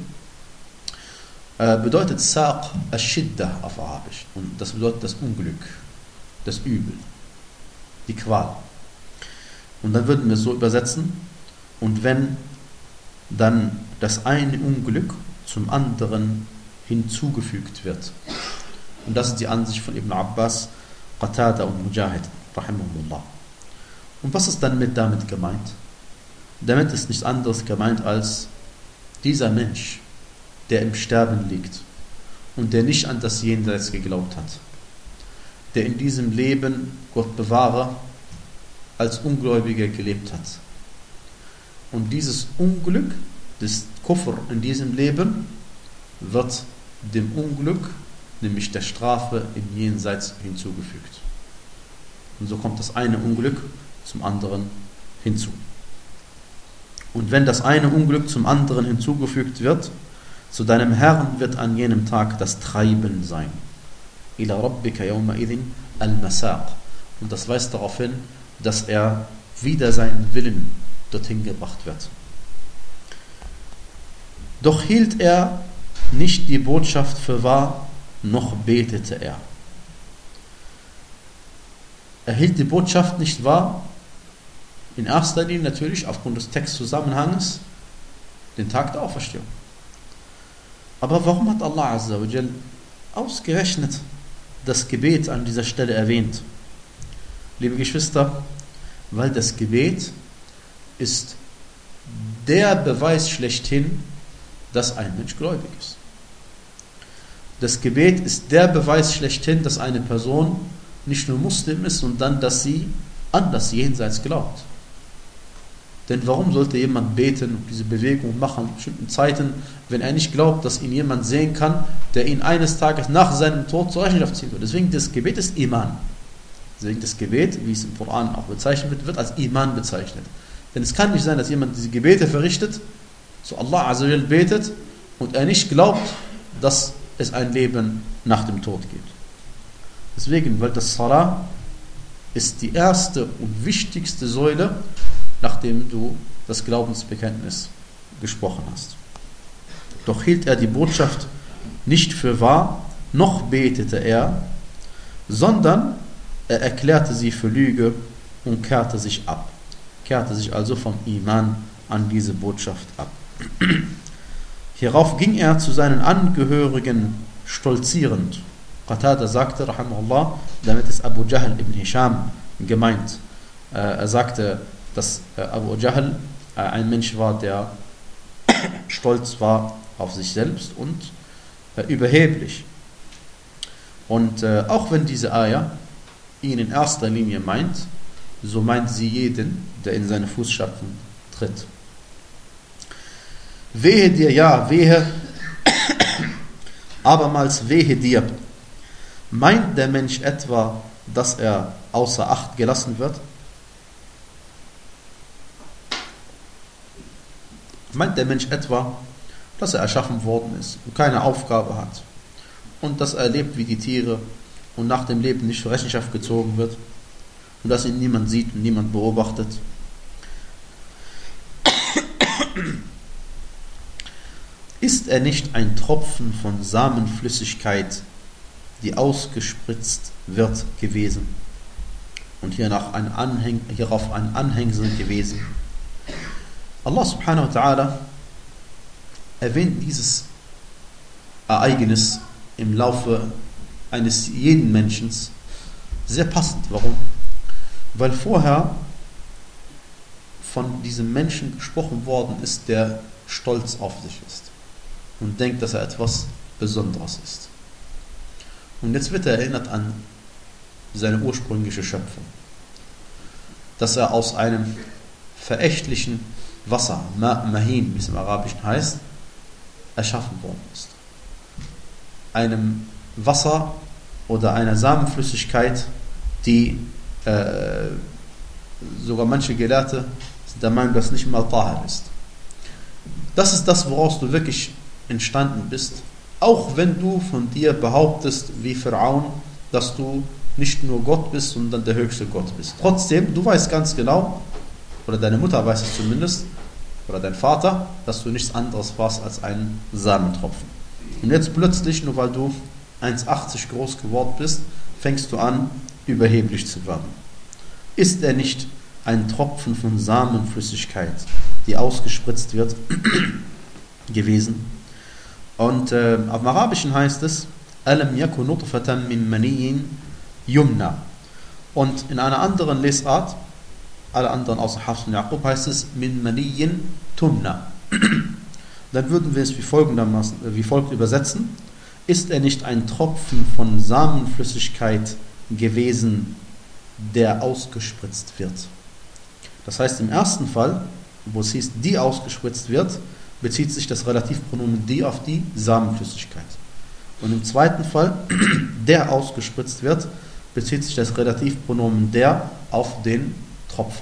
äh, bedeutet Saq Ash-Shidda auf Arabisch. Und das bedeutet das Unglück, das Übel, die Qual. Und dann würden wir es so übersetzen, und wenn dann das eine Unglück zum anderen hinzugefügt wird. Und das ist die Ansicht von Ibn Abbas, Qatada und Mujahid, rahimahumullah. Und was ist dann mit damit gemeint? Damit ist nichts anderes gemeint als dieser Mensch, der im Sterben liegt und der nicht an das Jenseits geglaubt hat, der in diesem Leben, Gott bewahre, als Ungläubiger gelebt hat. Und dieses Unglück, das Kufr in diesem Leben, wird dem Unglück, nämlich der Strafe im Jenseits hinzugefügt. Und so kommt das eine Unglück zum anderen hinzu. Und wenn das eine Unglück zum anderen hinzugefügt wird, zu deinem Herrn wird an jenem Tag das Treiben sein. Ila rabbika yawma idhin al-masaq. Und das weist darauf hin, dass er wider seinen Willen dorthin gebracht wird. Doch hielt er nicht die Botschaft für wahr, noch betete er. Er hielt die Botschaft nicht wahr, in erster Linie natürlich aufgrund des Textzusammenhanges, den Tag der Auferstehung. Aber warum hat Allah Azza wa Jal ausgerechnet das Gebet an dieser Stelle erwähnt? Liebe Geschwister, Weil das Gebet ist der Beweis schlechthin, dass ein Mensch gläubig ist. Das Gebet ist der Beweis schlechthin, dass eine Person nicht nur Muslim ist, sondern dass sie an das Jenseits glaubt. Denn warum sollte jemand beten und diese Bewegung machen in bestimmten Zeiten, wenn er nicht glaubt, dass ihn jemand sehen kann, der ihn eines Tages nach seinem Tod zur Rechenschaft ziehen wird? Deswegen das Gebet ist Iman. Deswegen das Gebet, wie es im Koran auch bezeichnet wird, wird als Iman bezeichnet. Denn es kann nicht sein, dass jemand diese Gebete verrichtet, zu Allah Azza wa Jal betet und er nicht glaubt, dass es ein Leben nach dem Tod gibt. Deswegen, weil das Salah ist die erste und wichtigste Säule, nachdem du das Glaubensbekenntnis gesprochen hast. Doch hielt er die Botschaft nicht für wahr, noch betete er, sondern er erklärte sie für Lüge und kehrte sich ab. Kehrte sich also vom Iman an diese Botschaft ab. Hierauf ging er zu seinen Angehörigen stolzierend. Qatada sagte, rahimahullah, damit ist Abu Jahl ibn Hisham gemeint. Er sagte, dass Abu Jahl ein Mensch war, der stolz war auf sich selbst und überheblich. Und auch wenn diese Ayah ihn in erster Linie meint, so meint sie jeden, der in seine Fußstapfen tritt. Wehe dir, ja, wehe, abermals wehe dir. Meint der Mensch etwa, dass er außer Acht gelassen wird? Meint der Mensch etwa, dass er erschaffen worden ist und keine Aufgabe hat und dass er lebt wie die Tiere und nach dem Leben nicht zur Rechenschaft gezogen wird und dass ihn niemand sieht und niemand beobachtet? Ist er nicht ein Tropfen von Samenflüssigkeit, die ausgespritzt wird, gewesen und hiernach ein Anhäng, hierauf ein Anhängsel gewesen? Allah subhanahu wa ta'ala erwähnt dieses Ereignis im Laufe eines jeden Menschen sehr passend. Warum? Weil vorher von diesem Menschen gesprochen worden ist, der stolz auf sich ist und denkt, dass er etwas Besonderes ist. Und jetzt wird er erinnert an seine ursprüngliche Schöpfung, dass er aus einem verächtlichen Wasser, Mahin, wie es im Arabischen heißt, erschaffen worden ist. Einem Wasser oder einer Samenflüssigkeit, die äh, sogar manche Gelehrte sind der Meinung, dass nicht mal Tahir ist. Das ist das, woraus du wirklich entstanden bist, auch wenn du von dir behauptest, wie Pharaon, dass du nicht nur Gott bist, sondern der höchste Gott bist. Trotzdem, du weißt ganz genau, oder deine Mutter weiß es zumindest, oder dein Vater, dass du nichts anderes warst als ein Samentropfen. Und jetzt plötzlich, nur weil du eins Komma achtzig groß geworden bist, fängst du an, überheblich zu werden. Ist er nicht ein Tropfen von Samenflüssigkeit, die ausgespritzt wird, gewesen? Und äh, auf dem Arabischen heißt es, Alam yakun nutfatan min maniyyin yumna. Und in einer anderen Lesart, alle anderen außer Hafs und Yaqub, heißt es min maniyyin tumna. Dann würden wir es wie, folgendermaßen, wie folgt übersetzen: Ist er nicht ein Tropfen von Samenflüssigkeit gewesen, der ausgespritzt wird? Das heißt, im ersten Fall, wo es hieß, die ausgespritzt wird, bezieht sich das Relativpronomen die auf die Samenflüssigkeit. Und im zweiten Fall, der ausgespritzt wird, bezieht sich das Relativpronomen der auf den Tropfen.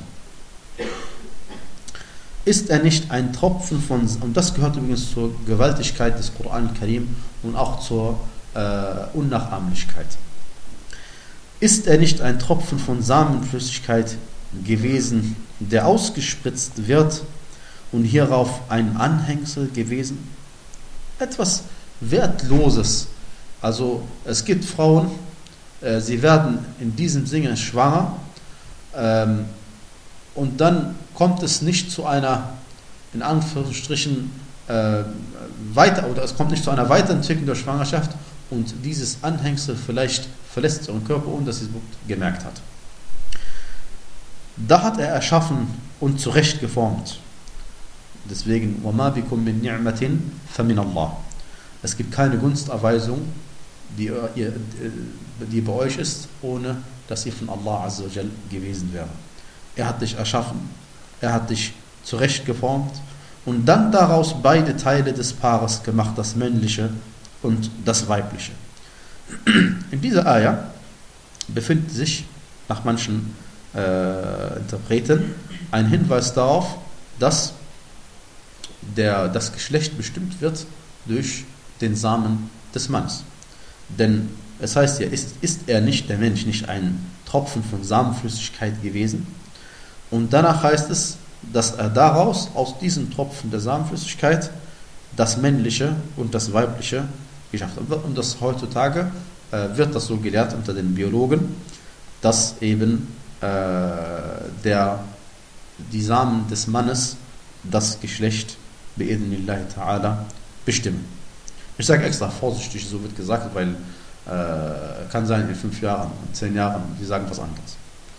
Ist er nicht ein Tropfen von, und das gehört übrigens zur Gewaltigkeit des Koran Karim und auch zur äh, Unnachahmlichkeit. Ist er nicht ein Tropfen von Samenflüssigkeit gewesen, der ausgespritzt wird und hierauf ein Anhängsel gewesen? Etwas Wertloses. Also es gibt Frauen, äh, sie werden in diesem Sinne schwanger, ähm, und dann kommt es nicht zu einer, in Anführungsstrichen, äh, weiter, oder es kommt nicht zu einer Weiterentwicklung der Schwangerschaft und dieses Anhängsel vielleicht verlässt ihren Körper, ohne dass sie es gemerkt hat. da hat er erschaffen und zurechtgeformt. Deswegen, وَمَا بِكُم مِّن نِعْمَةٍ فَمِنَ اللَّهِ. Es gibt keine Gunsterweisung, die, die bei euch ist, ohne dass ihr von Allah Azza wa Jal gewesen wäre. Er hat dich erschaffen, er hat dich zurechtgeformt und dann daraus beide Teile des Paares gemacht, das männliche und das weibliche. In dieser Ayah befindet sich nach manchen äh, Interpreten ein Hinweis darauf, dass der, das Geschlecht bestimmt wird durch den Samen des Mannes. Denn es heißt ja, ist, ist er nicht, der Mensch, nicht ein Tropfen von Samenflüssigkeit gewesen? Und danach heißt es, dass er daraus, aus diesem Tropfen der Samenflüssigkeit, das männliche und das weibliche geschafft hat. Und das heutzutage äh, wird das so gelehrt unter den Biologen, dass eben äh, der, die Samen des Mannes das Geschlecht bi'idhnillahi ta'ala bestimmen. Ich sage extra vorsichtig, so wird gesagt, weil äh, kann sein in fünf Jahren, in zehn Jahren, die sagen was anderes.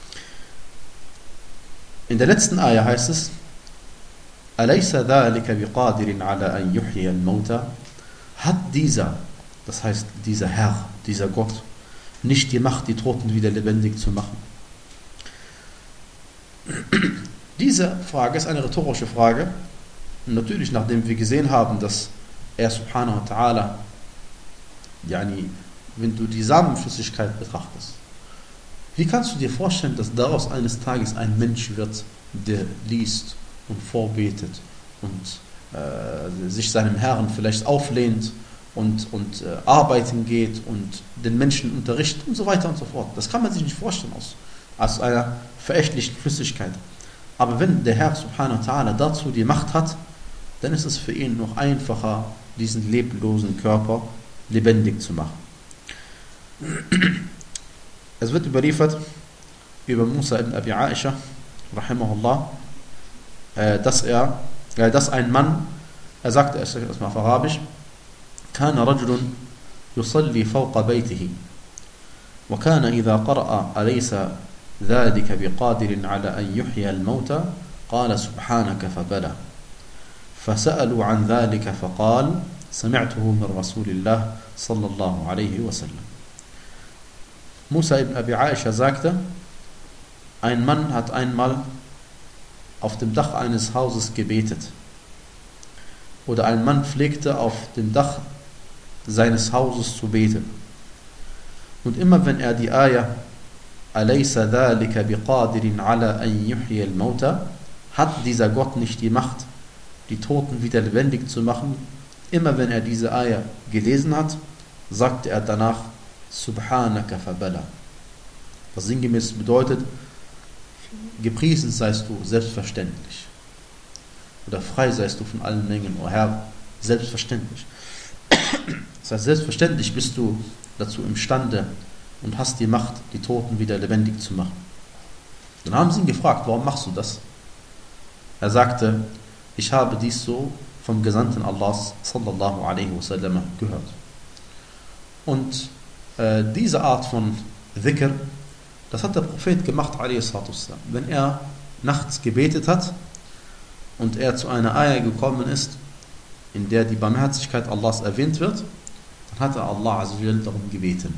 In der letzten Ayah heißt es, أَلَيْسَ ذَلِكَ بِقَادِرٍ عَلَىٰ أَنْ يُحْيِيَ الْمَوْتَى. Hat dieser, das heißt dieser Herr, dieser Gott, nicht die Macht, die Toten wieder lebendig zu machen? Diese Frage ist eine rhetorische Frage. Und natürlich, nachdem wir gesehen haben, dass er subhanahu wa ta'ala, yani, wenn du die Samenflüssigkeit betrachtest, wie kannst du dir vorstellen, dass daraus eines Tages ein Mensch wird, der liest und vorbetet und äh, sich seinem Herrn vielleicht auflehnt und, und äh, arbeiten geht und den Menschen unterrichtet und so weiter und so fort. Das kann man sich nicht vorstellen aus, aus einer verächtlichen Flüssigkeit. Aber wenn der Herr subhanahu wa ta'ala dazu die Macht hat, dann ist es für ihn noch einfacher, diesen leblosen Körper lebendig zu machen. Es wird überliefert über Musa ibn Abi Aisha, rahimahullah, dass er, dass ein Mann, er sagte erstmal auf Arabisch, كان رجل يصلي فوق بيته وكان إذا قرأ أليس ذلك بقادر على أن يحيي الموتى قال سبحانك فبلى فسألوا عن ذلك فقال سمعته من رسول الله صلى الله عليه وسلم. Musa ibn Abi Aisha sagte, ein Mann hat einmal auf dem Dach eines Hauses gebetet. Oder ein Mann pflegte auf dem Dach seines Hauses zu beten. Und immer wenn er die Ayah أَلَيْسَ ذَلِكَ بِقَادِرٍ عَلَىٰ أَنْ يُحْيِيَ الْمَوْتَى, hat dieser Gott nicht die Macht, die Toten wieder lebendig zu machen? Immer wenn er diese Ayah gelesen hat, sagte er danach Subhanaka fabala. Was sinngemäß bedeutet, gepriesen seist du selbstverständlich. Oder frei seist du von allen Mängeln, o Herr, selbstverständlich. Das heißt, selbstverständlich bist du dazu imstande und hast die Macht, die Toten wieder lebendig zu machen. Dann haben sie ihn gefragt, warum machst du das? Er sagte, ich habe dies so vom Gesandten Allahs sallallahu alaihi wasallam gehört. Und äh, diese Art von Dhikr, das hat der Prophet gemacht, alaihi salatu wassalam. Wenn er nachts gebetet hat und er zu einer Ayah gekommen ist, in der die Barmherzigkeit Allahs erwähnt wird, dann hat er Allah azza wa jalla darum gebeten.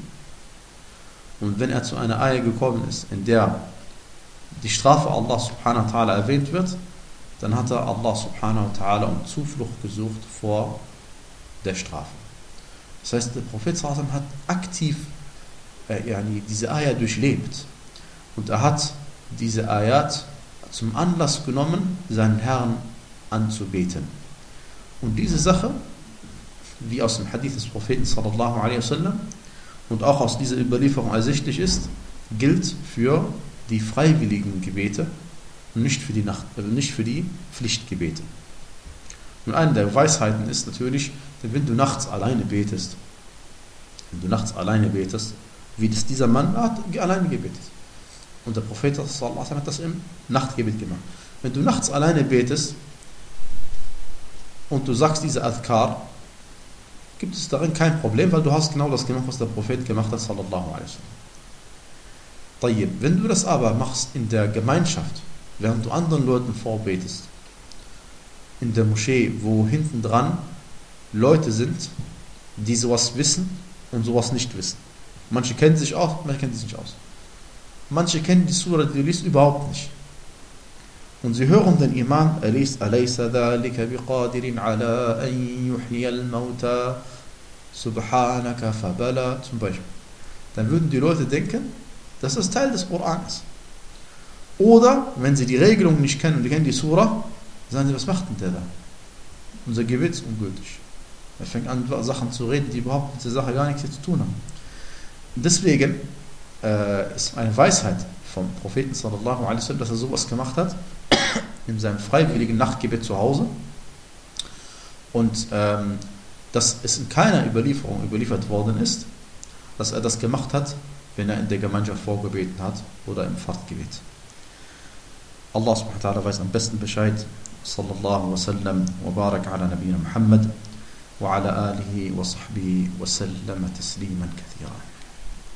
Und wenn er zu einer Ayah gekommen ist, in der die Strafe Allah subhanahu wa ta'ala erwähnt wird, dann hat er Allah subhanahu wa ta'ala um Zuflucht gesucht vor der Strafe. Das heißt, der Prophet sallallahu alaihi wasallam hat aktiv äh, yani diese Ayah durchlebt. Und er hat diese Ayat zum Anlass genommen, seinen Herrn anzubeten. Und diese Sache, wie aus dem Hadith des Propheten sallallahu alaihi wasallam und auch aus dieser Überlieferung ersichtlich ist, gilt für die freiwilligen Gebete und nicht für die, Nacht, also nicht für die Pflichtgebete. Und eine der Weisheiten ist natürlich, wenn du nachts alleine betest, wenn du nachts alleine betest, wie das dieser Mann hat alleine gebetet. Und der Prophet sallallahu alaihi wasallam hat das im Nachtgebet gemacht. Wenn du nachts alleine betest und du sagst diese Adhkar, gibt es darin kein Problem, weil du hast genau das gemacht, was der Prophet gemacht hat, sallallahu alaihi wasallam. Tayyib. Wenn du das aber machst in der Gemeinschaft, während du anderen Leuten vorbetest, in der Moschee, wo hinten dran Leute sind, die sowas wissen und sowas nicht wissen. Manche kennen sich aus, manche kennen sich nicht aus. Manche kennen die Surah, die du liest, überhaupt nicht. Und sie hören den Imam, er liest, أَلَيْسَ ذَلِكَ بِقَادِرٍ عَلَىٰ أَن يُحْيِيَ الْمَوْتَى سُبْحَانَكَ فَبَلَى zum Beispiel. Dann würden die Leute denken, dass das Teil des Koran ist. Oder, wenn sie die Regelung nicht kennen und die kennen die Surah, sagen sie, was macht denn der da? Unser Gebet ist ungültig. Er fängt an, Sachen zu reden, die überhaupt mit der Sache gar nichts zu tun haben. Deswegen äh, ist eine Weisheit vom Propheten sallallahu alaihi wasallam, dass er sowas gemacht hat, in seinem freiwilligen Nachtgebet zu Hause. Und ähm, dass es in keiner Überlieferung überliefert worden ist, dass er das gemacht hat, wenn er in der Gemeinschaft vorgebeten hat oder im Fahrtgebet. Allah subhanahu wa ta'ala weiß am besten Bescheid. Sallallahu wa sallam wa barak ala nabiyina Muhammad wa ala alihi wa sahbihi wa sallama tasliman kathira.